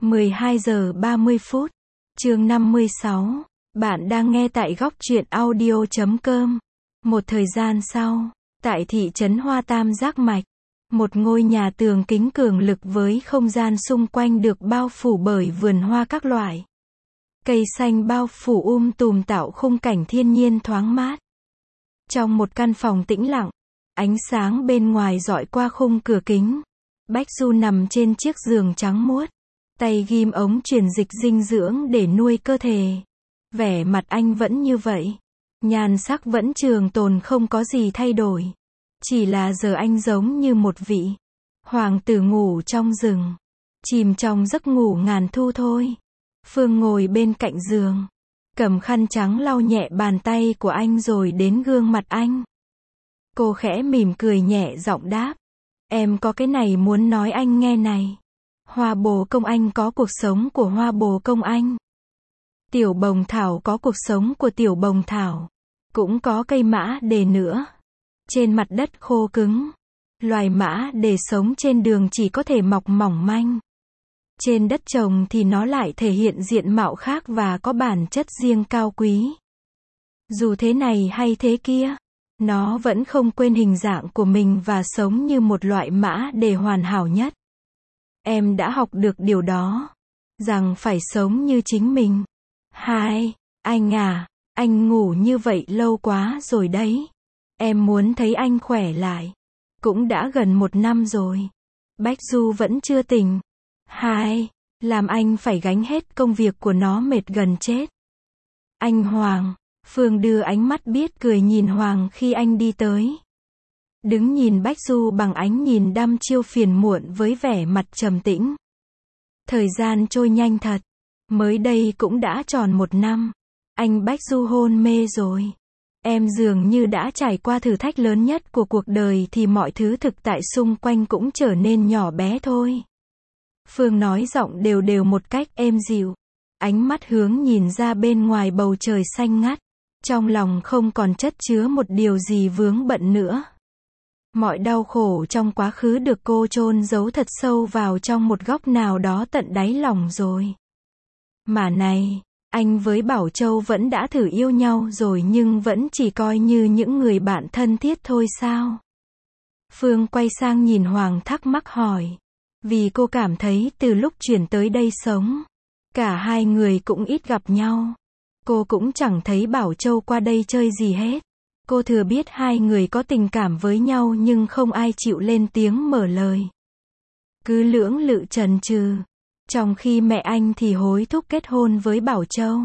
12 giờ 30 phút. Chương 56. Bạn đang nghe tại góc truyện audio.com. Một thời gian sau, tại thị trấn Hoa Tam Giác Mạch, một ngôi nhà tường kính cường lực với không gian xung quanh được bao phủ bởi vườn hoa các loại. Cây xanh bao phủ tùm tạo khung cảnh thiên nhiên thoáng mát. Trong một căn phòng tĩnh lặng, ánh sáng bên ngoài dọi qua khung cửa kính. Bách Du nằm trên chiếc giường trắng muốt, tay ghim ống truyền dịch dinh dưỡng để nuôi cơ thể. Vẻ mặt anh vẫn như vậy, nhan sắc vẫn trường tồn, không có gì thay đổi. Chỉ là giờ anh giống như một vị hoàng tử ngủ trong rừng, chìm trong giấc ngủ ngàn thu thôi. Phương ngồi bên cạnh giường, cầm khăn trắng lau nhẹ bàn tay của anh rồi đến gương mặt anh. Cô khẽ mỉm cười nhẹ giọng đáp, em có cái này muốn nói anh nghe này. Hoa bồ công anh có cuộc sống của hoa bồ công anh. Tiểu bồng thảo có cuộc sống của tiểu bồng thảo. Cũng có cây mã đề nữa. Trên mặt đất khô cứng, loài mã đề sống trên đường chỉ có thể mọc mỏng manh. Trên đất trồng thì nó lại thể hiện diện mạo khác và có bản chất riêng cao quý. Dù thế này hay thế kia, nó vẫn không quên hình dạng của mình và sống như một loại mã đề hoàn hảo nhất. Em đã học được điều đó, rằng phải sống như chính mình. Anh à, anh ngủ như vậy lâu quá rồi đấy. Em muốn thấy anh khỏe lại. Cũng đã gần 1 năm rồi. Bách Du vẫn chưa tỉnh. Làm anh phải gánh hết công việc của nó, mệt gần chết. Anh Hoàng. Phương đưa ánh mắt biết cười nhìn Hoàng khi anh đi tới. Đứng nhìn Bách Du bằng ánh nhìn đăm chiêu phiền muộn với vẻ mặt trầm tĩnh. Thời gian trôi nhanh thật. Mới đây cũng đã tròn 1 năm. Anh Bách Du hôn mê rồi. Em dường như đã trải qua thử thách lớn nhất của cuộc đời thì mọi thứ thực tại xung quanh cũng trở nên nhỏ bé thôi. Phương nói giọng đều đều một cách êm dịu. Ánh mắt hướng nhìn ra bên ngoài bầu trời xanh ngắt. Trong lòng không còn chất chứa một điều gì vướng bận nữa. Mọi đau khổ trong quá khứ được cô chôn giấu thật sâu vào trong một góc nào đó tận đáy lòng rồi. Mà này, anh với Bảo Châu vẫn đã thử yêu nhau rồi nhưng vẫn chỉ coi như những người bạn thân thiết thôi sao? Phương quay sang nhìn Hoàng thắc mắc hỏi. Vì cô cảm thấy từ lúc chuyển tới đây sống, cả hai người cũng ít gặp nhau. Cô cũng chẳng thấy Bảo Châu qua đây chơi gì hết. Cô thừa biết hai người có tình cảm với nhau nhưng không ai chịu lên tiếng mở lời. Cứ lưỡng lự chần chừ. Trong khi mẹ anh thì hối thúc kết hôn với Bảo Châu.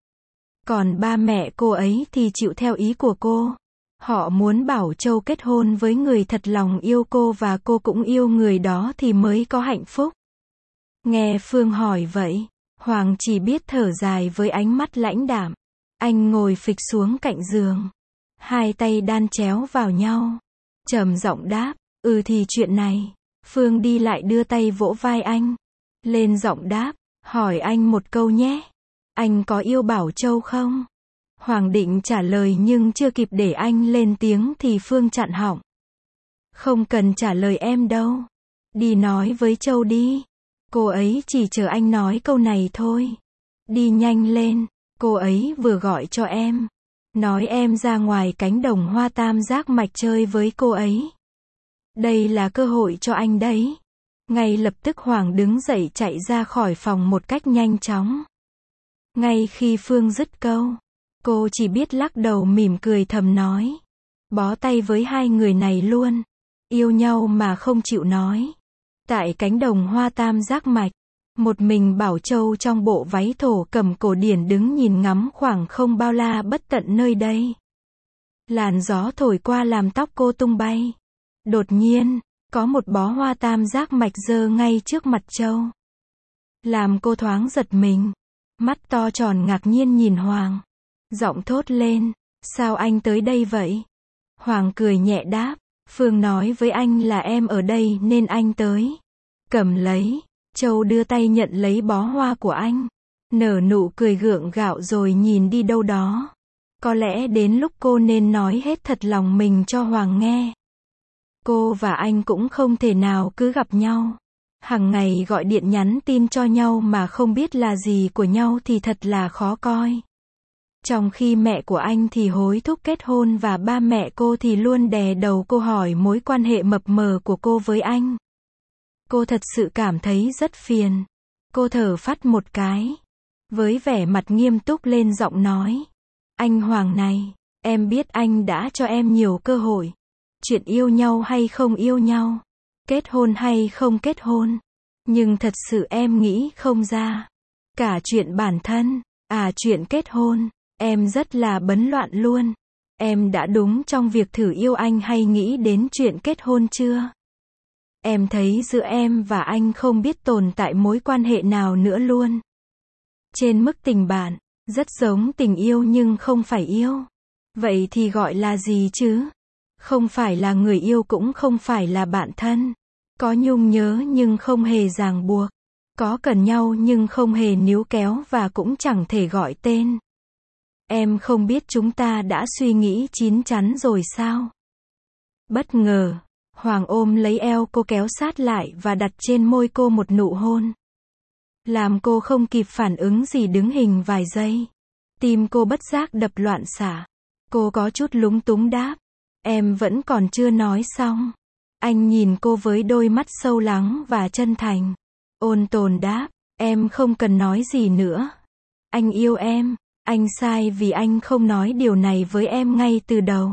Còn ba mẹ cô ấy thì chịu theo ý của cô. Họ muốn Bảo Châu kết hôn với người thật lòng yêu cô và cô cũng yêu người đó thì mới có hạnh phúc. Nghe Phương hỏi vậy, Hoàng chỉ biết thở dài với ánh mắt lãnh đạm. Anh ngồi phịch xuống cạnh giường. Hai tay đan chéo vào nhau. Trầm giọng đáp, thì chuyện này. Phương đi lại đưa tay vỗ vai anh. Lên giọng đáp, hỏi anh một câu nhé. Anh có yêu Bảo Châu không? Hoàng định trả lời nhưng chưa kịp để anh lên tiếng thì Phương chặn họng. Không cần trả lời em đâu. Đi nói với Châu đi. Cô ấy chỉ chờ anh nói câu này thôi. Đi nhanh lên, cô ấy vừa gọi cho em. Nói em ra ngoài cánh đồng Hoa Tam Giác Mạch chơi với cô ấy. Đây là cơ hội cho anh đấy. Ngay lập tức Hoàng đứng dậy chạy ra khỏi phòng một cách nhanh chóng. Ngay khi Phương dứt câu, cô chỉ biết lắc đầu mỉm cười thầm nói. Bó tay với hai người này luôn. Yêu nhau mà không chịu nói. Tại cánh đồng Hoa Tam Giác Mạch, một mình Bảo Châu trong bộ váy thổ cẩm cổ điển đứng nhìn ngắm khoảng không bao la bất tận nơi đây. Làn gió thổi qua làm tóc cô tung bay. Đột nhiên, có một bó hoa tam giác mạch giơ ngay trước mặt Châu. Làm cô thoáng giật mình. Mắt to tròn ngạc nhiên nhìn Hoàng. Giọng thốt lên, sao anh tới đây vậy? Hoàng cười nhẹ đáp, Phương nói với anh là em ở đây nên anh tới. Cầm lấy. Châu đưa tay nhận lấy bó hoa của anh. Nở nụ cười gượng gạo rồi nhìn đi đâu đó. Có lẽ đến lúc cô nên nói hết thật lòng mình cho Hoàng nghe. Cô và anh cũng không thể nào cứ gặp nhau. Hằng ngày gọi điện nhắn tin cho nhau mà không biết là gì của nhau thì thật là khó coi. Trong khi mẹ của anh thì hối thúc kết hôn và ba mẹ cô thì luôn đè đầu cô hỏi mối quan hệ mập mờ của cô với anh. Cô thật sự cảm thấy rất phiền. Cô thở phắt một cái. Với vẻ mặt nghiêm túc lên giọng nói. Anh Hoàng này, em biết anh đã cho em nhiều cơ hội. Chuyện yêu nhau hay không yêu nhau, kết hôn hay không kết hôn. Nhưng thật sự em nghĩ không ra. Cả chuyện bản thân, chuyện kết hôn, em rất là bấn loạn luôn. Em đã đúng trong việc thử yêu anh hay nghĩ đến chuyện kết hôn chưa? Em thấy giữa em và anh không biết tồn tại mối quan hệ nào nữa luôn. Trên mức tình bạn, rất giống tình yêu nhưng không phải yêu. Vậy thì gọi là gì chứ? Không phải là người yêu cũng không phải là bạn thân. Có nhung nhớ nhưng không hề ràng buộc. Có cần nhau nhưng không hề níu kéo và cũng chẳng thể gọi tên. Em không biết chúng ta đã suy nghĩ chín chắn rồi sao? Bất ngờ, Hoàng ôm lấy eo cô kéo sát lại và đặt trên môi cô một nụ hôn. Làm cô không kịp phản ứng gì đứng hình vài giây. Tim cô bất giác đập loạn xạ. Cô có chút lúng túng đáp. Em vẫn còn chưa nói xong. Anh nhìn cô với đôi mắt sâu lắng và chân thành. Ôn tồn đáp. Em không cần nói gì nữa. Anh yêu em. Anh sai vì anh không nói điều này với em ngay từ đầu.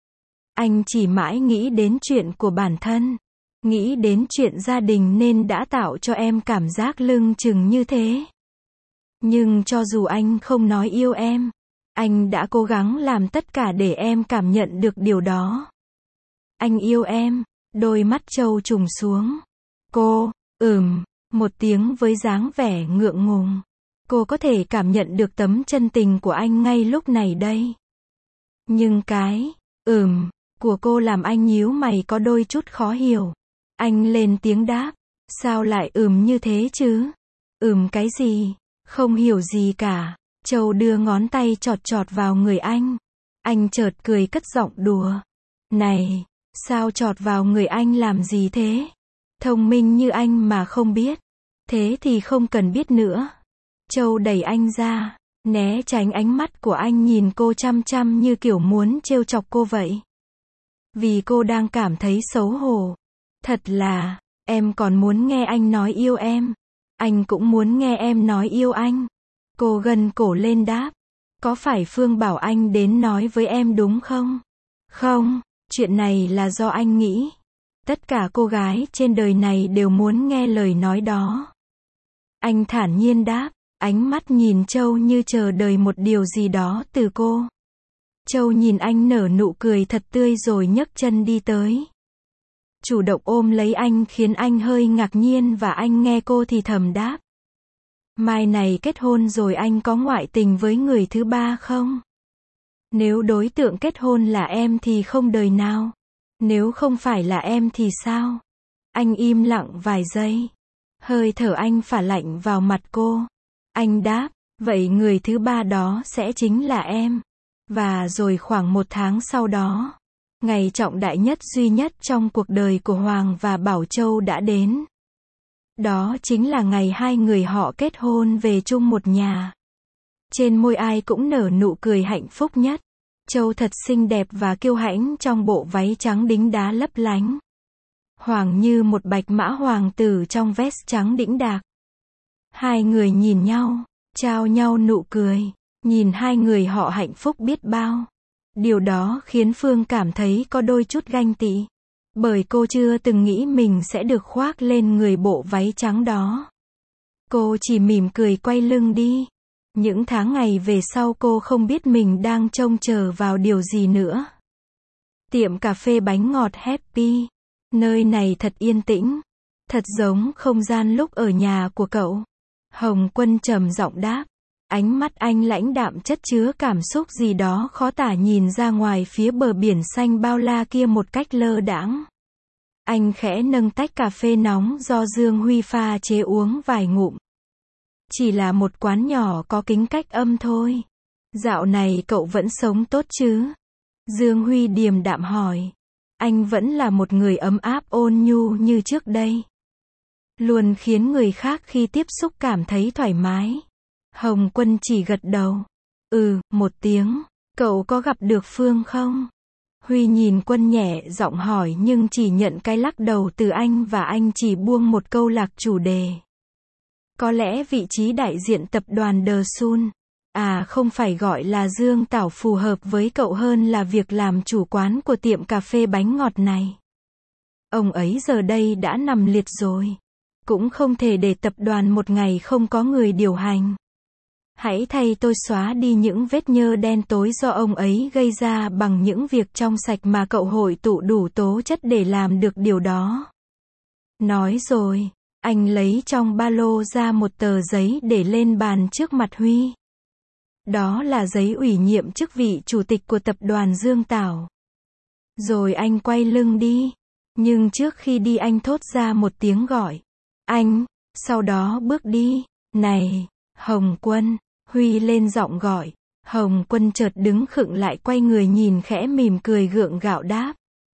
Anh chỉ mãi nghĩ đến chuyện của bản thân. Nghĩ đến chuyện gia đình nên đã tạo cho em cảm giác lưng chừng như thế. Nhưng cho dù anh không nói yêu em, anh đã cố gắng làm tất cả để em cảm nhận được điều đó. Anh yêu em. Đôi mắt Châu trùng xuống. Cô, một tiếng với dáng vẻ ngượng ngùng. Cô có thể cảm nhận được tấm chân tình của anh ngay lúc này đây. Nhưng cái, của cô làm anh nhíu mày có đôi chút khó hiểu. Anh lên tiếng đáp. Sao lại như thế chứ? Cái gì? Không hiểu gì cả. Châu đưa ngón tay chọt chọt vào người anh. Anh chợt cười cất giọng đùa. Này, sao chọt vào người anh làm gì thế? Thông minh như anh mà không biết. Thế thì không cần biết nữa. Châu đẩy anh ra, né tránh ánh mắt của anh nhìn cô chăm chăm như kiểu muốn trêu chọc cô vậy. Vì cô đang cảm thấy xấu hổ. Thật là, em còn muốn nghe anh nói yêu em. Anh cũng muốn nghe em nói yêu anh. Cô gân cổ lên đáp. Có phải Phương bảo anh đến nói với em đúng không? Không, chuyện này là do anh nghĩ. Tất cả cô gái trên đời này đều muốn nghe lời nói đó. Anh thản nhiên đáp, ánh mắt nhìn Châu như chờ đợi một điều gì đó từ cô. Châu nhìn anh nở nụ cười thật tươi rồi nhấc chân đi tới. Chủ động ôm lấy anh khiến anh hơi ngạc nhiên và anh nghe cô thì thầm đáp. Mai này kết hôn rồi anh có ngoại tình với người thứ ba không? Nếu đối tượng kết hôn là em thì không đời nào. Nếu không phải là em thì sao? Anh im lặng vài giây. Hơi thở anh phả lạnh vào mặt cô. Anh đáp, vậy người thứ ba đó sẽ chính là em. Và rồi khoảng 1 tháng sau đó, ngày trọng đại nhất duy nhất trong cuộc đời của Hoàng và Bảo Châu đã đến. Đó chính là ngày hai người họ kết hôn về chung một nhà. Trên môi ai cũng nở nụ cười hạnh phúc nhất. Châu thật xinh đẹp và kiêu hãnh trong bộ váy trắng đính đá lấp lánh. Hoàng như một bạch mã hoàng tử trong vest trắng đĩnh đạc. Hai người nhìn nhau, trao nhau nụ cười, nhìn hai người họ hạnh phúc biết bao. Điều đó khiến Phương cảm thấy có đôi chút ganh tị. Bởi cô chưa từng nghĩ mình sẽ được khoác lên người bộ váy trắng đó. Cô chỉ mỉm cười quay lưng đi. Những tháng ngày về sau cô không biết mình đang trông chờ vào điều gì nữa. Tiệm cà phê bánh ngọt Happy. Nơi này thật yên tĩnh. Thật giống không gian lúc ở nhà của cậu. Hồng Quân trầm giọng đáp. Ánh mắt anh lãnh đạm chất chứa cảm xúc gì đó khó tả nhìn ra ngoài phía bờ biển xanh bao la kia một cách lơ đãng. Anh khẽ nâng tách cà phê nóng do Dương Huy pha chế uống vài ngụm. Chỉ là một quán nhỏ có kính cách âm thôi. Dạo này cậu vẫn sống tốt chứ? Dương Huy điềm đạm hỏi. Anh vẫn là một người ấm áp ôn nhu như trước đây. luôn khiến người khác khi tiếp xúc cảm thấy thoải mái. Hồng Quân chỉ gật đầu. Một tiếng. Cậu có gặp được Phương không? Huy nhìn Quân nhẹ giọng hỏi nhưng chỉ nhận cái lắc đầu từ anh và anh chỉ buông một câu lạc chủ đề. Có lẽ vị trí đại diện tập đoàn The Sun, không phải gọi là Dương Tảo phù hợp với cậu hơn là việc làm chủ quán của tiệm cà phê bánh ngọt này. Ông ấy giờ đây đã nằm liệt rồi. Cũng không thể để tập đoàn một ngày không có người điều hành. Hãy thay tôi xóa đi những vết nhơ đen tối do ông ấy gây ra bằng những việc trong sạch mà cậu hội tụ đủ tố chất để làm được điều đó. Nói rồi, anh lấy trong ba lô ra một tờ giấy để lên bàn trước mặt Huy. Đó là giấy ủy nhiệm chức vị chủ tịch của tập đoàn Dương Tảo. Rồi anh quay lưng đi. Nhưng trước khi đi anh thốt ra một tiếng gọi. Anh, sau đó bước đi. Này, Hồng Quân. Huy lên giọng gọi. Hồng Quân chợt đứng khựng lại quay người nhìn khẽ mỉm cười gượng gạo đáp.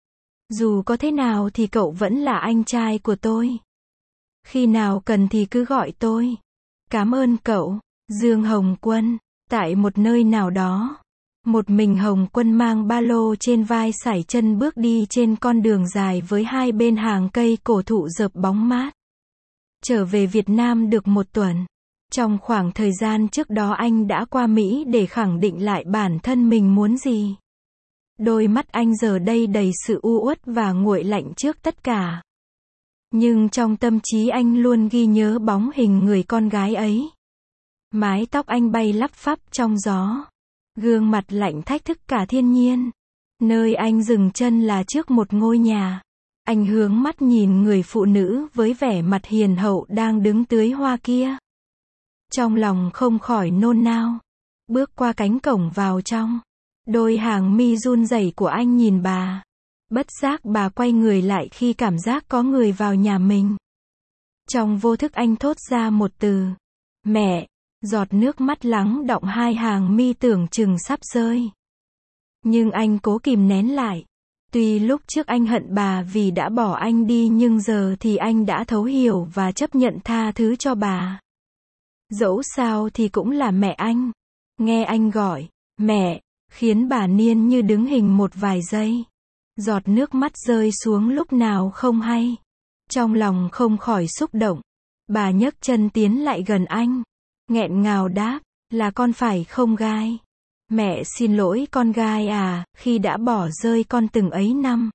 Dù có thế nào thì cậu vẫn là anh trai của tôi. Khi nào cần thì cứ gọi tôi. Cảm ơn cậu, Dương Hồng Quân. Tại một nơi nào đó, một mình Hồng Quân mang ba lô trên vai sải chân bước đi trên con đường dài với hai bên hàng cây cổ thụ rợp bóng mát. Trở về Việt Nam được một tuần. Trong khoảng thời gian trước đó anh đã qua Mỹ để khẳng định lại bản thân mình muốn gì. Đôi mắt anh giờ đây đầy sự u uất và nguội lạnh trước tất cả. Nhưng trong tâm trí anh luôn ghi nhớ bóng hình người con gái ấy. Mái tóc anh bay lắp phắp trong gió. Gương mặt lạnh thách thức cả thiên nhiên. Nơi anh dừng chân là trước một ngôi nhà. Anh hướng mắt nhìn người phụ nữ với vẻ mặt hiền hậu đang đứng tưới hoa kia. Trong lòng không khỏi nôn nao. Bước qua cánh cổng vào trong. Đôi hàng mi run rẩy của anh nhìn bà. Bất giác bà quay người lại khi cảm giác có người vào nhà mình. Trong vô thức anh thốt ra một từ. Mẹ. Giọt nước mắt lắng đọng hai hàng mi tưởng chừng sắp rơi. Nhưng anh cố kìm nén lại. Tuy lúc trước anh hận bà vì đã bỏ anh đi nhưng giờ thì anh đã thấu hiểu và chấp nhận tha thứ cho bà. Dẫu sao thì cũng là mẹ anh. Nghe anh gọi, mẹ, khiến bà Niên như đứng hình một vài giây. Giọt nước mắt rơi xuống lúc nào không hay. Trong lòng không khỏi xúc động. Bà nhấc chân tiến lại gần anh. Nghẹn ngào đáp, là con phải không gai? Mẹ xin lỗi con gai à, khi đã bỏ rơi con từng ấy năm.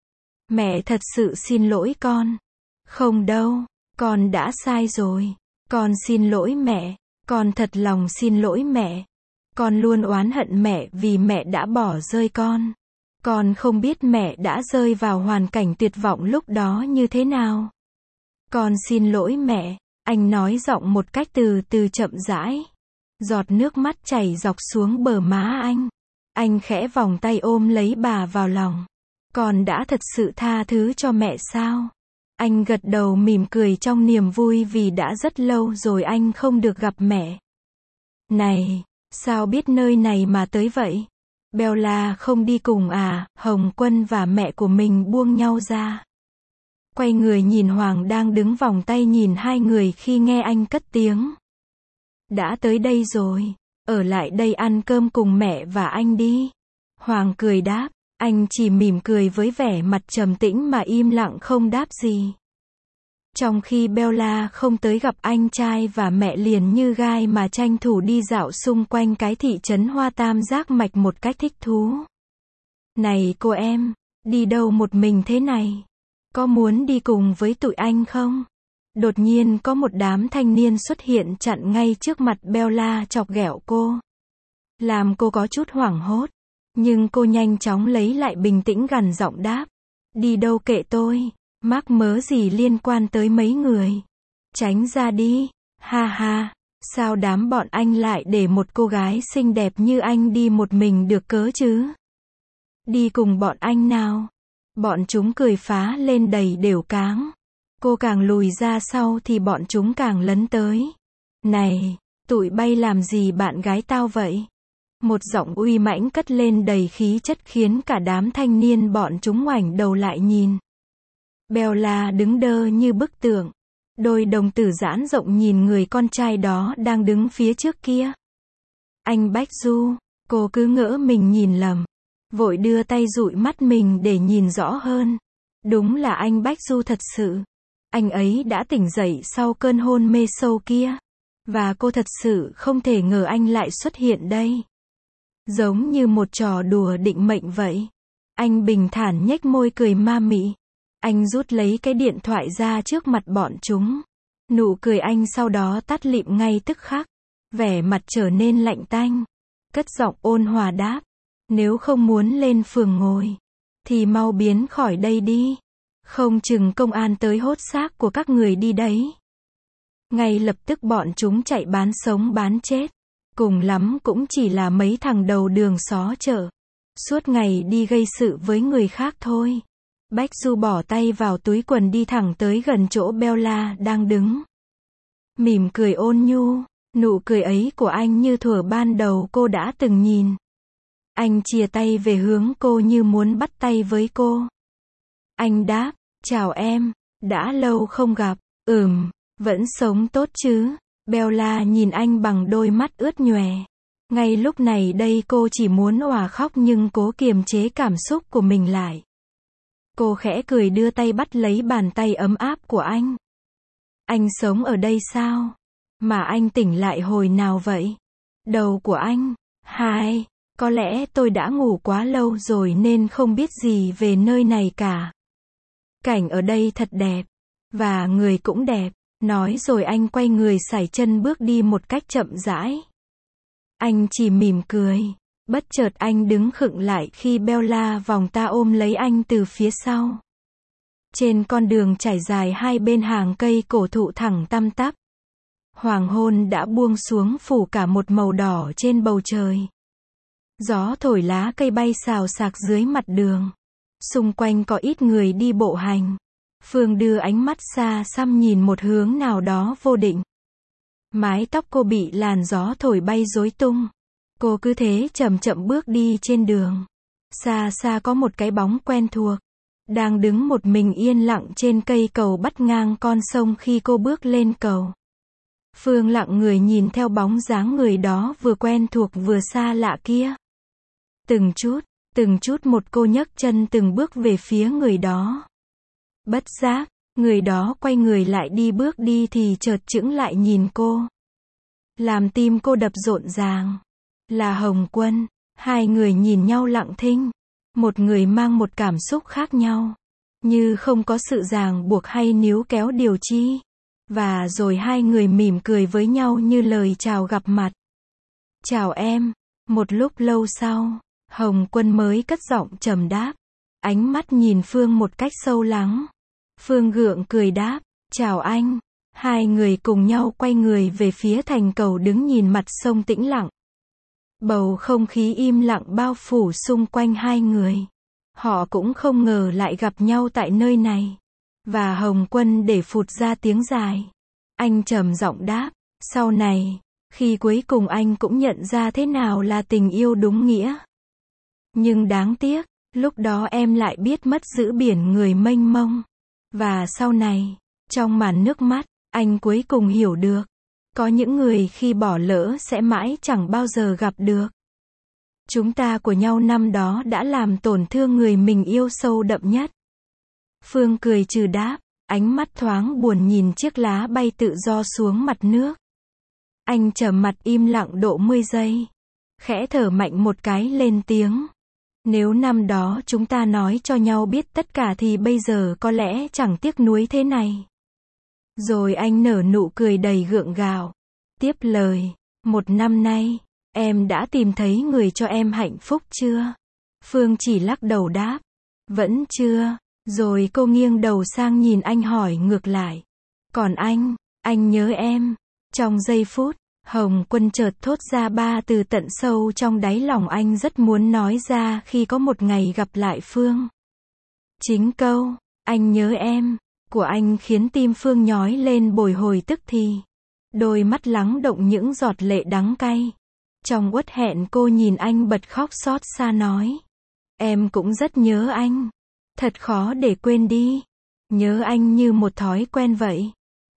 Mẹ thật sự xin lỗi con. Không đâu, con đã sai rồi. Con xin lỗi mẹ, con thật lòng xin lỗi mẹ. Con luôn oán hận mẹ vì mẹ đã bỏ rơi con. Con không biết mẹ đã rơi vào hoàn cảnh tuyệt vọng lúc đó như thế nào. Con xin lỗi mẹ. Anh nói giọng một cách từ từ chậm rãi. Giọt nước mắt chảy dọc xuống bờ má anh. Anh khẽ vòng tay ôm lấy bà vào lòng. Con đã thật sự tha thứ cho mẹ sao? Anh gật đầu mỉm cười trong niềm vui vì đã rất lâu rồi anh không được gặp mẹ. Này, sao biết nơi này mà tới vậy? Bella không đi cùng à? Hồng Quân và mẹ của mình buông nhau ra. Quay người nhìn Hoàng đang đứng vòng tay nhìn hai người khi nghe anh cất tiếng. Đã tới đây rồi, ở lại đây ăn cơm cùng mẹ và anh đi. Hoàng cười đáp, anh chỉ mỉm cười với vẻ mặt trầm tĩnh mà im lặng không đáp gì. Trong khi Bella không tới gặp anh trai và mẹ liền như gai mà tranh thủ đi dạo xung quanh cái thị trấn Hoa Tam Giác Mạch một cách thích thú. Này cô em, đi đâu một mình thế này? Có muốn đi cùng với tụi anh không? Đột nhiên có một đám thanh niên xuất hiện chặn ngay trước mặt Bella chọc ghẹo cô. Làm cô có chút hoảng hốt. Nhưng cô nhanh chóng lấy lại bình tĩnh gằn giọng đáp. Đi đâu kệ tôi, mắc mớ gì liên quan tới mấy người. Tránh ra đi, ha ha, sao đám bọn anh lại để một cô gái xinh đẹp như anh đi một mình được cớ chứ? Đi cùng bọn anh nào. Bọn chúng cười phá lên đầy đều cáng. Cô càng lùi ra sau thì bọn chúng càng lấn tới. Này, tụi bay làm gì bạn gái tao vậy? Một giọng uy mãnh cất lên đầy khí chất khiến cả đám thanh niên bọn chúng ngoảnh đầu lại nhìn. Bella đứng đơ như bức tượng. Đôi đồng tử giãn rộng nhìn người con trai đó đang đứng phía trước kia. Anh Bách Du, cô cứ ngỡ mình nhìn lầm. Vội đưa tay dụi mắt mình để nhìn rõ hơn. Đúng là anh Bách Du thật sự. Anh ấy đã tỉnh dậy sau cơn hôn mê sâu kia. Và cô thật sự không thể ngờ anh lại xuất hiện đây. Giống như một trò đùa định mệnh vậy. Anh bình thản nhếch môi cười ma mị. Anh rút lấy cái điện thoại ra trước mặt bọn chúng. Nụ cười anh sau đó tắt lịm ngay tức khắc. Vẻ mặt trở nên lạnh tanh. Cất giọng ôn hòa đáp. Nếu không muốn lên phường ngồi, thì mau biến khỏi đây đi. Không chừng công an tới hốt xác của các người đi đấy. Ngay lập tức bọn chúng chạy bán sống bán chết. Cùng lắm cũng chỉ là mấy thằng đầu đường xó chợ. Suốt ngày đi gây sự với người khác thôi. Bách Du bỏ tay vào túi quần đi thẳng tới gần chỗ Bella đang đứng. Mỉm cười ôn nhu, nụ cười ấy của anh như thuở ban đầu cô đã từng nhìn. Anh chìa tay về hướng cô như muốn bắt tay với cô. Anh đáp, chào em, đã lâu không gặp, vẫn sống tốt chứ. Bella nhìn anh bằng đôi mắt ướt nhòe. Ngay lúc này đây cô chỉ muốn òa khóc nhưng cố kiềm chế cảm xúc của mình lại. Cô khẽ cười đưa tay bắt lấy bàn tay ấm áp của anh. Anh sống ở đây sao? Mà anh tỉnh lại hồi nào vậy? Đầu của anh. Có lẽ tôi đã ngủ quá lâu rồi nên không biết gì về nơi này cả. Cảnh ở đây thật đẹp. Và người cũng đẹp. Nói rồi anh quay người sải chân bước đi một cách chậm rãi. Anh chỉ mỉm cười. Bất chợt anh đứng khựng lại khi Bella vòng ta ôm lấy anh từ phía sau. Trên con đường trải dài hai bên hàng cây cổ thụ thẳng tăm tắp. Hoàng hôn đã buông xuống phủ cả một màu đỏ trên bầu trời. Gió thổi lá cây bay xào xạc dưới mặt đường. Xung quanh có ít người đi bộ hành. Phương đưa ánh mắt xa xăm nhìn một hướng nào đó vô định. Mái tóc cô bị làn gió thổi bay rối tung. Cô cứ thế chậm chậm bước đi trên đường. Xa xa có một cái bóng quen thuộc. Đang đứng một mình yên lặng trên cây cầu bắt ngang con sông khi cô bước lên cầu. Phương lặng người nhìn theo bóng dáng người đó vừa quen thuộc vừa xa lạ kia. Từng chút một cô nhấc chân từng bước về phía người đó. Bất giác, người đó quay người lại đi bước đi thì chợt chững lại nhìn cô. Làm tim cô đập rộn ràng. Là Hồng Quân. Hai người nhìn nhau lặng thinh. Một người mang một cảm xúc khác nhau. Như không có sự ràng buộc hay níu kéo điều chi. Và rồi hai người mỉm cười với nhau như lời chào gặp mặt. Chào em. Một lúc lâu sau, Hồng Quân mới cất giọng trầm đáp. Ánh mắt nhìn Phương một cách sâu lắng. Phương gượng cười đáp. Chào anh. Hai người cùng nhau quay người về phía thành cầu đứng nhìn mặt sông tĩnh lặng. Bầu không khí im lặng bao phủ xung quanh hai người. Họ cũng không ngờ lại gặp nhau tại nơi này. Và Hồng Quân để phụt ra tiếng dài. Anh trầm giọng đáp. Sau này, khi cuối cùng anh cũng nhận ra thế nào là tình yêu đúng nghĩa. Nhưng đáng tiếc, lúc đó em lại biết mất giữa biển người mênh mông. Và sau này, trong màn nước mắt, anh cuối cùng hiểu được. Có những người khi bỏ lỡ sẽ mãi chẳng bao giờ gặp được. Chúng ta của nhau năm đó đã làm tổn thương người mình yêu sâu đậm nhất. Phương cười trừ đáp, ánh mắt thoáng buồn nhìn chiếc lá bay tự do xuống mặt nước. Anh trầm mặt im lặng độ 10 giây. Khẽ thở mạnh một cái lên tiếng. Nếu năm đó chúng ta nói cho nhau biết tất cả thì bây giờ có lẽ chẳng tiếc nuối thế này. Rồi anh nở nụ cười đầy gượng gạo. Tiếp lời, 1 năm nay, em đã tìm thấy người cho em hạnh phúc chưa? Phương chỉ lắc đầu đáp. Vẫn chưa. Rồi cô nghiêng đầu sang nhìn anh hỏi ngược lại. Còn anh nhớ em. Trong giây phút, Hồng Quân chợt thốt ra 3 từ tận sâu trong đáy lòng anh rất muốn nói ra khi có một ngày gặp lại Phương. Chính câu, anh nhớ em, của anh khiến tim Phương nhói lên bồi hồi tức thì. Đôi mắt lắng động những giọt lệ đắng cay. Trong uất hẹn cô nhìn anh bật khóc xót xa nói. Em cũng rất nhớ anh. Thật khó để quên đi. Nhớ anh như một thói quen vậy.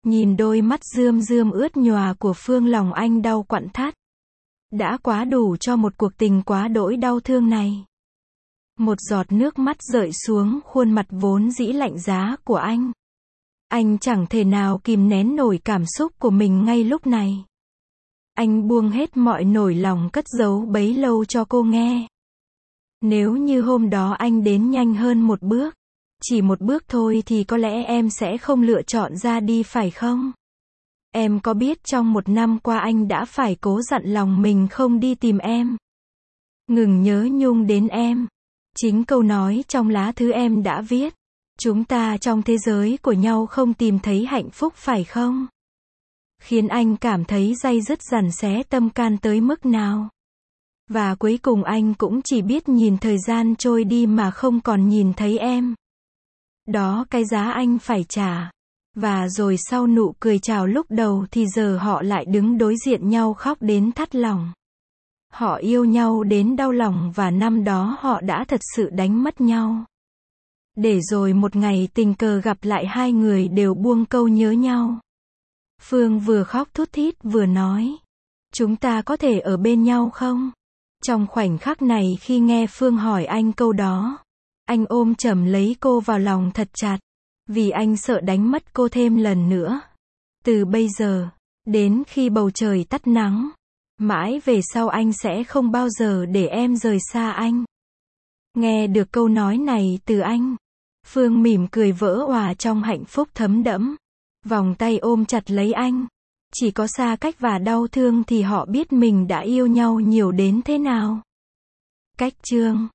Nhìn đôi mắt rơm rơm ướt nhòa của Phương, lòng anh đau quặn thắt. Đã quá đủ cho một cuộc tình quá đỗi đau thương này. Một giọt nước mắt rơi xuống khuôn mặt vốn dĩ lạnh giá của anh. Anh chẳng thể nào kìm nén nổi cảm xúc của mình ngay lúc này. Anh buông hết mọi nỗi lòng cất giấu bấy lâu cho cô nghe. Nếu như hôm đó anh đến nhanh hơn một bước, chỉ một bước thôi thì có lẽ em sẽ không lựa chọn ra đi phải không? Em có biết trong một năm qua anh đã phải cố dặn lòng mình không đi tìm em. Ngừng nhớ nhung đến em. Chính câu nói trong lá thư em đã viết. Chúng ta trong thế giới của nhau không tìm thấy hạnh phúc phải không? Khiến anh cảm thấy day dứt dằn xé tâm can tới mức nào. Và cuối cùng anh cũng chỉ biết nhìn thời gian trôi đi mà không còn nhìn thấy em. Đó cái giá anh phải trả. Và rồi sau nụ cười chào lúc đầu thì giờ họ lại đứng đối diện nhau khóc đến thắt lòng. Họ yêu nhau đến đau lòng và năm đó họ đã thật sự đánh mất nhau. Để rồi một ngày tình cờ gặp lại hai người đều buông câu nhớ nhau. Phương vừa khóc thút thít vừa nói. Chúng ta có thể ở bên nhau không? Trong khoảnh khắc này khi nghe Phương hỏi anh câu đó, anh ôm chầm lấy cô vào lòng thật chặt. Vì anh sợ đánh mất cô thêm lần nữa. Từ bây giờ, đến khi bầu trời tắt nắng, mãi về sau anh sẽ không bao giờ để em rời xa anh. Nghe được câu nói này từ anh, Phương mỉm cười vỡ òa trong hạnh phúc thấm đẫm. Vòng tay ôm chặt lấy anh. Chỉ có xa cách và đau thương thì họ biết mình đã yêu nhau nhiều đến thế nào. Cách chương